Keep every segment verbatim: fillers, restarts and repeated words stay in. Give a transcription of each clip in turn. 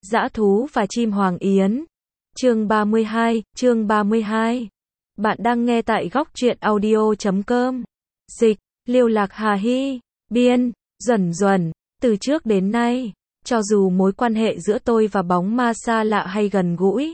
Dã thú và chim hoàng yến. Chương ba mươi hai, chương ba mươi hai. Bạn đang nghe tại góc truyện audio chấm com. Dịch, Liêu Lạc Hà Hy, biên, Duẩn Duẩn. Từ trước đến nay, cho dù mối quan hệ giữa tôi và bóng ma xa lạ hay gần gũi,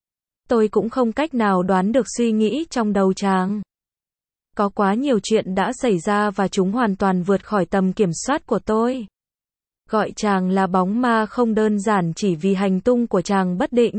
tôi cũng không cách nào đoán được suy nghĩ trong đầu chàng. Có quá nhiều chuyện đã xảy ra và chúng hoàn toàn vượt khỏi tầm kiểm soát của tôi. Gọi chàng là bóng ma không đơn giản chỉ vì hành tung của chàng bất định,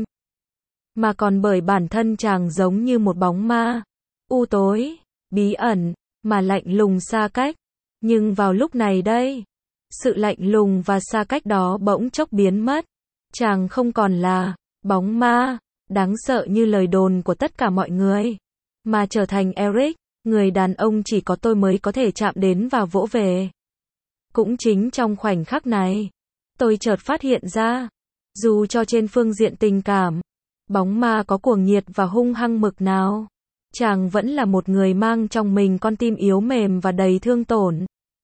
mà còn bởi bản thân chàng giống như một bóng ma, u tối, bí ẩn, mà lạnh lùng xa cách. Nhưng vào lúc này đây, sự lạnh lùng và xa cách đó bỗng chốc biến mất. Chàng không còn là bóng ma, đáng sợ như lời đồn của tất cả mọi người, mà trở thành Eric, người đàn ông chỉ có tôi mới có thể chạm đến và vỗ về. Cũng chính trong khoảnh khắc này, tôi chợt phát hiện ra, dù cho trên phương diện tình cảm, bóng ma có cuồng nhiệt và hung hăng mực nào, chàng vẫn là một người mang trong mình con tim yếu mềm và đầy thương tổn.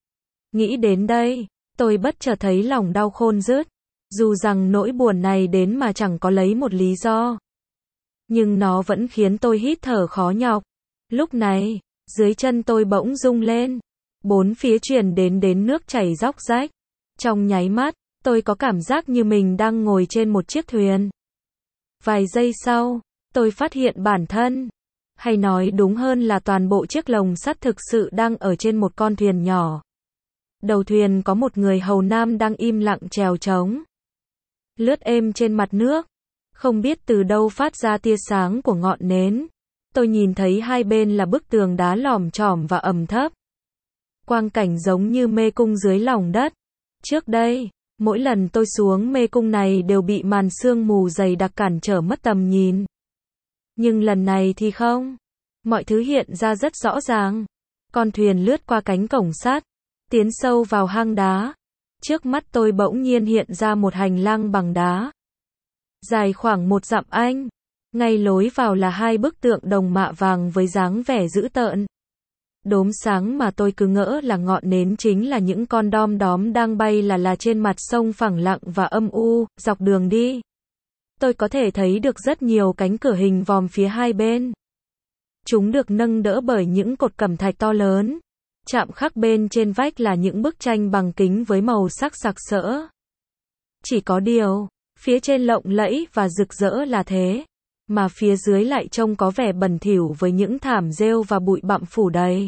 Nghĩ đến đây, tôi bất chợt thấy lòng đau khôn rứt. Dù rằng nỗi buồn này đến mà chẳng có lấy một lý do, nhưng nó vẫn khiến tôi hít thở khó nhọc. Lúc này, dưới chân tôi bỗng rung lên, bốn phía truyền đến đến nước chảy róc rách. Trong nháy mắt, tôi có cảm giác như mình đang ngồi trên một chiếc thuyền. Vài giây sau, tôi phát hiện bản thân, hay nói đúng hơn là toàn bộ chiếc lồng sắt thực sự đang ở trên một con thuyền nhỏ. Đầu thuyền có một người hầu nam đang im lặng chèo trống, lướt êm trên mặt nước. Không biết từ đâu phát ra tia sáng của ngọn nến. Tôi nhìn thấy hai bên là bức tường đá lòm chòm và ẩm thấp. Quang cảnh giống như mê cung dưới lòng đất. Trước đây, mỗi lần tôi xuống mê cung này đều bị màn sương mù dày đặc cản trở mất tầm nhìn. Nhưng lần này thì không. Mọi thứ hiện ra rất rõ ràng. Con thuyền lướt qua cánh cổng sắt, tiến sâu vào hang đá. Trước mắt tôi bỗng nhiên hiện ra một hành lang bằng đá, dài khoảng một dặm anh. Ngay lối vào là hai bức tượng đồng mạ vàng với dáng vẻ dữ tợn. Đốm sáng mà tôi cứ ngỡ là ngọn nến chính là những con đom đóm đang bay là là trên mặt sông phẳng lặng và âm u. Dọc đường đi, tôi có thể thấy được rất nhiều cánh cửa hình vòm phía hai bên. Chúng được nâng đỡ bởi những cột cẩm thạch to lớn. Chạm khắc bên trên vách là những bức tranh bằng kính với màu sắc sặc sỡ. Chỉ có điều, phía trên lộng lẫy và rực rỡ là thế, mà phía dưới lại trông có vẻ bẩn thỉu với những thảm rêu và bụi bặm phủ đầy.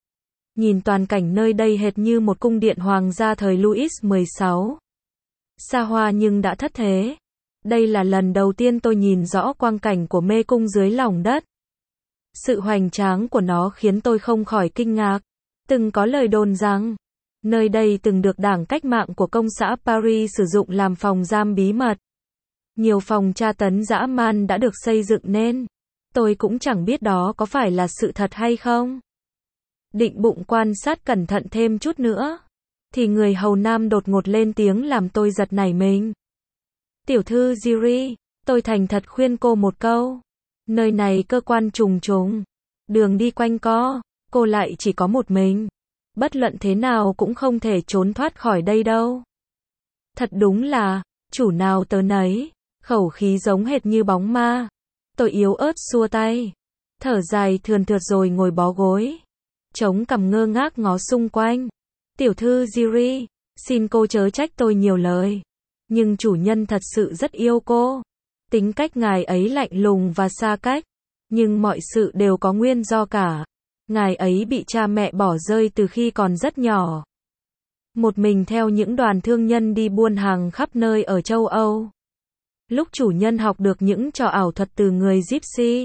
Nhìn toàn cảnh nơi đây hệt như một cung điện hoàng gia thời Louis mười sáu. Xa hoa nhưng đã thất thế. Đây là lần đầu tiên tôi nhìn rõ quang cảnh của mê cung dưới lòng đất. Sự hoành tráng của nó khiến tôi không khỏi kinh ngạc. Từng có lời đồn rằng, nơi đây từng được đảng cách mạng của công xã Paris sử dụng làm phòng giam bí mật. Nhiều phòng tra tấn dã man đã được xây dựng nên. Tôi cũng chẳng biết đó có phải là sự thật hay không. Định bụng quan sát cẩn thận thêm chút nữa, thì người hầu nam đột ngột lên tiếng làm tôi giật nảy mình. Tiểu thư Jiri, tôi thành thật khuyên cô một câu. Nơi này cơ quan trùng trùng, đường đi quanh co, cô lại chỉ có một mình. Bất luận thế nào cũng không thể trốn thoát khỏi đây đâu. Thật đúng là, chủ nào tớ nấy, khẩu khí giống hệt như bóng ma. Tôi yếu ớt xua tay, thở dài thườn thượt rồi ngồi bó gối, chống cằm ngơ ngác ngó xung quanh. Tiểu thư Jiri, xin cô chớ trách tôi nhiều lời, nhưng chủ nhân thật sự rất yêu cô. Tính cách ngài ấy lạnh lùng và xa cách, nhưng mọi sự đều có nguyên do cả. Ngài ấy bị cha mẹ bỏ rơi từ khi còn rất nhỏ, một mình theo những đoàn thương nhân đi buôn hàng khắp nơi ở châu Âu. Lúc chủ nhân học được những trò ảo thuật từ người Gypsy,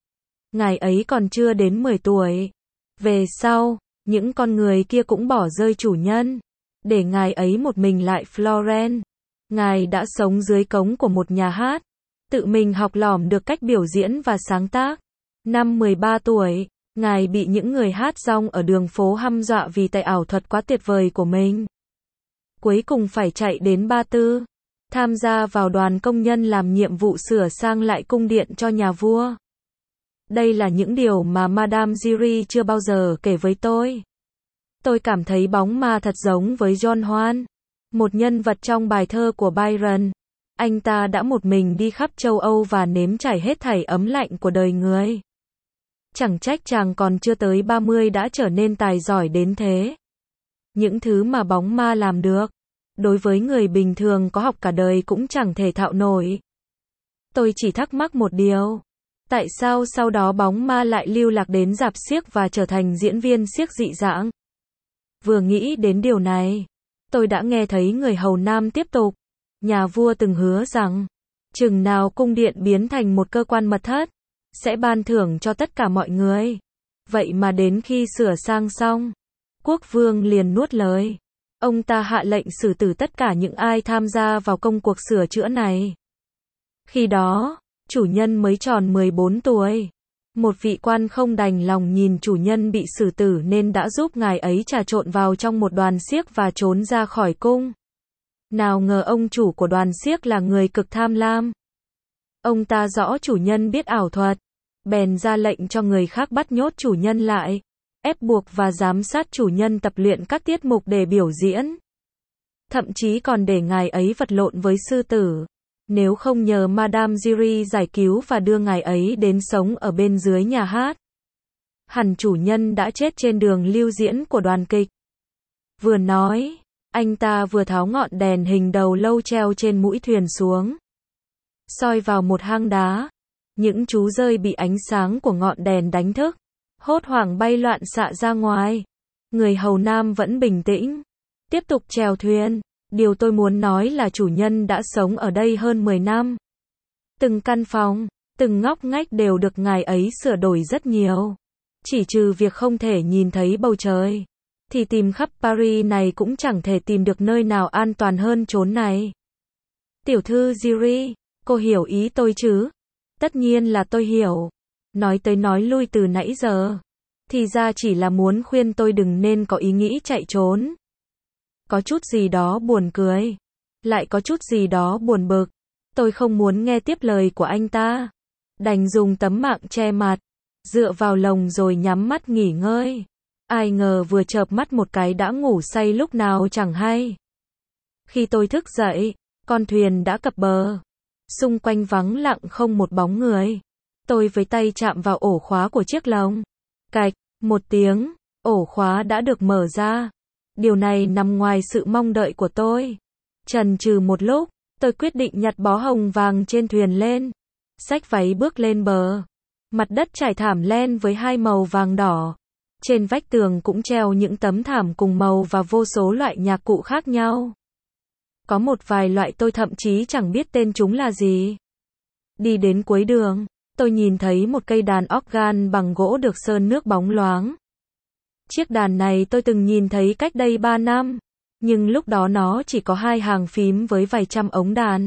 ngài ấy còn chưa đến mười tuổi. Về sau, những con người kia cũng bỏ rơi chủ nhân, để ngài ấy một mình lại Florence. Ngài đã sống dưới cống của một nhà hát, tự mình học lỏm được cách biểu diễn và sáng tác. Năm mười ba tuổi, ngài bị những người hát rong ở đường phố hăm dọa vì tài ảo thuật quá tuyệt vời của mình. Cuối cùng phải chạy đến Ba Tư, tham gia vào đoàn công nhân làm nhiệm vụ sửa sang lại cung điện cho nhà vua. Đây là những điều mà Madame Jiri chưa bao giờ kể với tôi. Tôi cảm thấy bóng ma thật giống với John Hoan, một nhân vật trong bài thơ của Byron. Anh ta đã một mình đi khắp châu Âu và nếm trải hết thảy ấm lạnh của đời người. Chẳng trách chàng còn chưa tới ba mươi đã trở nên tài giỏi đến thế. Những thứ mà bóng ma làm được, đối với người bình thường có học cả đời cũng chẳng thể thạo nổi. Tôi chỉ thắc mắc một điều. Tại sao sau đó bóng ma lại lưu lạc đến rạp xiếc và trở thành diễn viên xiếc dị dạng? Vừa nghĩ đến điều này, tôi đã nghe thấy người hầu nam tiếp tục. Nhà vua từng hứa rằng, chừng nào cung điện biến thành một cơ quan mật thất, sẽ ban thưởng cho tất cả mọi người. Vậy mà đến khi sửa sang xong, quốc vương liền nuốt lời. Ông ta hạ lệnh xử tử tất cả những ai tham gia vào công cuộc sửa chữa này. Khi đó, chủ nhân mới tròn mười bốn tuổi. Một vị quan không đành lòng nhìn chủ nhân bị xử tử nên đã giúp ngài ấy trà trộn vào trong một đoàn xiếc và trốn ra khỏi cung. Nào ngờ ông chủ của đoàn xiếc là người cực tham lam. Ông ta rõ chủ nhân biết ảo thuật, bèn ra lệnh cho người khác bắt nhốt chủ nhân lại, ép buộc và giám sát chủ nhân tập luyện các tiết mục để biểu diễn. Thậm chí còn để ngài ấy vật lộn với sư tử. Nếu không nhờ Madame Giry giải cứu và đưa ngài ấy đến sống ở bên dưới nhà hát, hẳn chủ nhân đã chết trên đường lưu diễn của đoàn kịch. Vừa nói, anh ta vừa tháo ngọn đèn hình đầu lâu treo trên mũi thuyền xuống, soi vào một hang đá. Những chú dơi bị ánh sáng của ngọn đèn đánh thức, hốt hoảng bay loạn xạ ra ngoài. Người hầu nam vẫn bình tĩnh, tiếp tục chèo thuyền. Điều tôi muốn nói là chủ nhân đã sống ở đây hơn mười năm. Từng căn phòng, từng ngóc ngách đều được ngài ấy sửa đổi rất nhiều. Chỉ trừ việc không thể nhìn thấy bầu trời, thì tìm khắp Paris này cũng chẳng thể tìm được nơi nào an toàn hơn chốn này. Tiểu thư Giry, cô hiểu ý tôi chứ? Tất nhiên là tôi hiểu. Nói tới nói lui từ nãy giờ, thì ra chỉ là muốn khuyên tôi đừng nên có ý nghĩ chạy trốn. Có chút gì đó buồn cười, lại có chút gì đó buồn bực. Tôi không muốn nghe tiếp lời của anh ta, đành dùng tấm mạng che mặt, dựa vào lồng rồi nhắm mắt nghỉ ngơi. Ai ngờ vừa chợp mắt một cái đã ngủ say lúc nào chẳng hay. Khi tôi thức dậy, con thuyền đã cập bờ. Xung quanh vắng lặng không một bóng người. Tôi với tay chạm vào ổ khóa của chiếc lồng. Cạch, một tiếng, ổ khóa đã được mở ra. Điều này nằm ngoài sự mong đợi của tôi. Chần chừ một lúc, tôi quyết định nhặt bó hồng vàng trên thuyền lên. Xách váy bước lên bờ. Mặt đất trải thảm len với hai màu vàng đỏ. Trên vách tường cũng treo những tấm thảm cùng màu và vô số loại nhạc cụ khác nhau. Có một vài loại tôi thậm chí chẳng biết tên chúng là gì. Đi đến cuối đường, tôi nhìn thấy một cây đàn organ bằng gỗ được sơn nước bóng loáng. Chiếc đàn này tôi từng nhìn thấy cách đây ba năm, nhưng lúc đó nó chỉ có hai hàng phím với vài trăm ống đàn.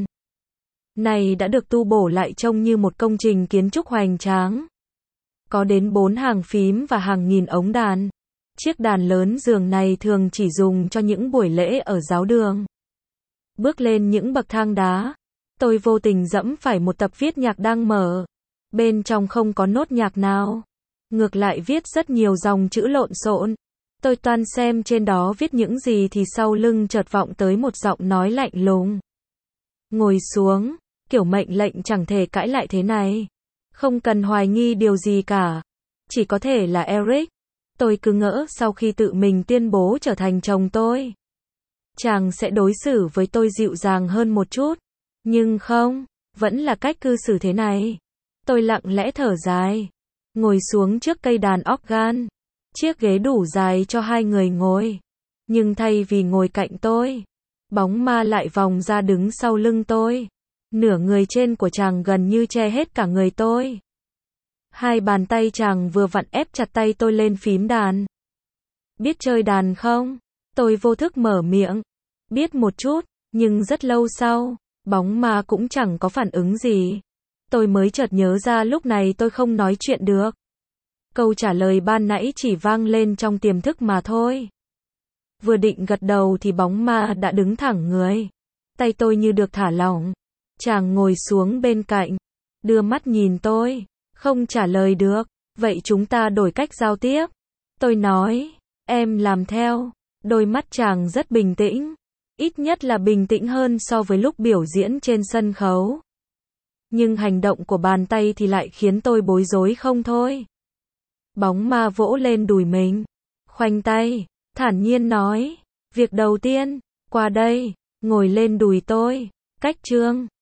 Này đã được tu bổ lại trông như một công trình kiến trúc hoành tráng. Có đến bốn hàng phím và hàng nghìn ống đàn. Chiếc đàn lớn giường này thường chỉ dùng cho những buổi lễ ở giáo đường. Bước lên những bậc thang đá, tôi vô tình dẫm phải một tập viết nhạc đang mở. Bên trong không có nốt nhạc nào. Ngược lại viết rất nhiều dòng chữ lộn xộn. Tôi toan xem trên đó viết những gì thì sau lưng chợt vọng tới một giọng nói lạnh lùng. Ngồi xuống, kiểu mệnh lệnh chẳng thể cãi lại thế này. Không cần hoài nghi điều gì cả. Chỉ có thể là Eric. Tôi cứ ngỡ sau khi tự mình tuyên bố trở thành chồng tôi, chàng sẽ đối xử với tôi dịu dàng hơn một chút. Nhưng không, vẫn là cách cư xử thế này. Tôi lặng lẽ thở dài, ngồi xuống trước cây đàn organ. Chiếc ghế đủ dài cho hai người ngồi. Nhưng thay vì ngồi cạnh tôi, bóng ma lại vòng ra đứng sau lưng tôi. Nửa người trên của chàng gần như che hết cả người tôi. Hai bàn tay chàng vừa vặn ép chặt tay tôi lên phím đàn. Biết chơi đàn không? Tôi vô thức mở miệng. Biết một chút, nhưng rất lâu sau, bóng ma cũng chẳng có phản ứng gì. Tôi mới chợt nhớ ra lúc này tôi không nói chuyện được. Câu trả lời ban nãy chỉ vang lên trong tiềm thức mà thôi. Vừa định gật đầu thì bóng ma đã đứng thẳng người. Tay tôi như được thả lỏng. Chàng ngồi xuống bên cạnh, đưa mắt nhìn tôi, không trả lời được. Vậy chúng ta đổi cách giao tiếp. Tôi nói, em làm theo. Đôi mắt chàng rất bình tĩnh. ít nhất là bình tĩnh hơn so với lúc biểu diễn trên sân khấu. Nhưng hành động của bàn tay thì lại khiến tôi bối rối không thôi. Bóng ma vỗ lên đùi mình, khoanh tay, thản nhiên nói, việc đầu tiên, qua đây, ngồi lên đùi tôi, cách Trương.